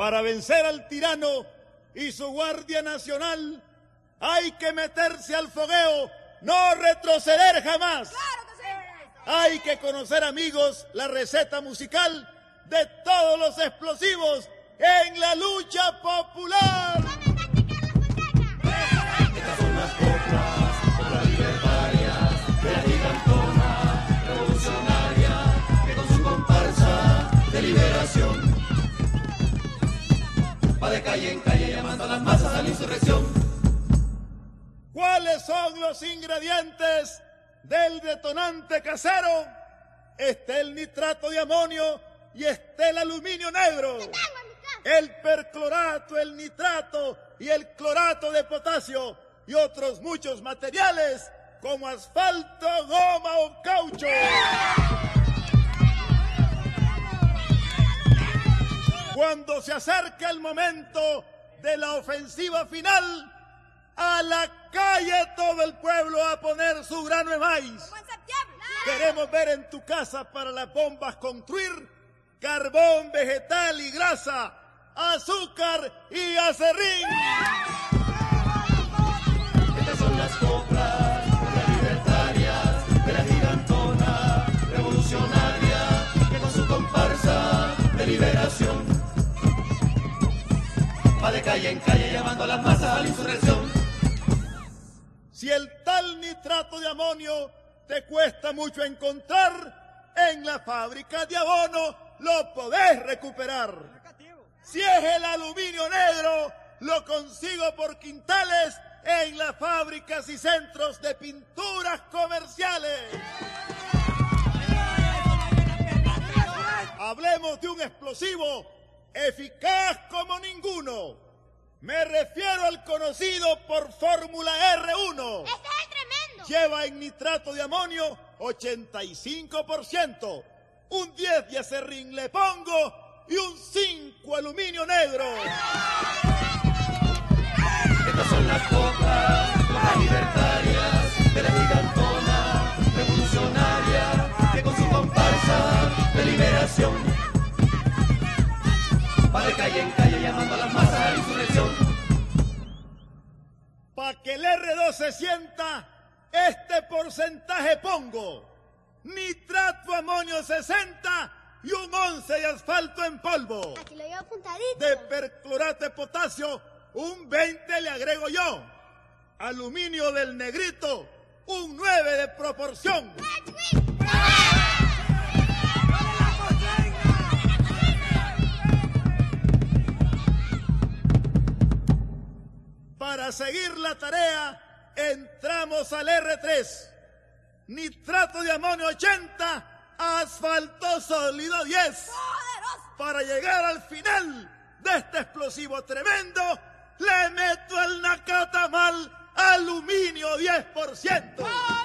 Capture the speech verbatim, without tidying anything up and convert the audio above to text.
Para vencer al tirano y su Guardia Nacional hay que meterse al fogueo, no retroceder jamás. ¡Claro que sí! Hay que conocer, amigos, la receta musical de todos los explosivos en la lucha popular. Estas son las coplas, coplas libertarias, de la gigantona revolucionaria, que con su comparsa de liberación va de calle en calle llamando a las masas a la insurrección. ¿Cuáles son los ingredientes del detonante casero? Está el nitrato de amonio y está el aluminio negro. El perclorato, el nitrato y el clorato de potasio y otros muchos materiales como asfalto, goma o caucho. Cuando se acerca el momento de la ofensiva final, a la calle todo el pueblo a poner su grano de maíz. Como en septiembre. Queremos ver en tu casa para las bombas construir carbón, vegetal y grasa, azúcar y acerrín. Estas son las coplas, coplas libertarias, de la gigantona revolucionaria, que con su comparsa de liberación va de calle en calle llamando a las masas a la insurrección. Si el tal nitrato de amonio te cuesta mucho encontrar, en la fábrica de abono lo podés recuperar. Si es el aluminio negro, lo consigo por quintales en las fábricas y centros de pinturas comerciales. Hablemos de un explosivo eficaz como ninguno. Me refiero al conocido por fórmula R uno. ¡Este es el tremendo! Lleva en nitrato de amonio ochenta y cinco por ciento. Un diez de acerrín le pongo y un cinco aluminio negro. Estas son las coplas, coplas libertarias, de la gigantona revolucionaria, que con su comparsa de liberación va de calle en calle llamando a las masas a la insurrección. Pa' que el R dos se sienta, este porcentaje pongo. Nitrato amonio sesenta y un once de asfalto en polvo. Aquí lo llevo apuntadito. De perclorato de potasio, un veinte le agrego yo. Aluminio del negrito, un nueve de proporción. Para seguir la tarea, entramos al R tres. Nitrato de amonio ochenta, asfalto sólido diez. ¡Poderoso! Para llegar al final de este explosivo tremendo, le meto el nacatamal aluminio diez por ciento.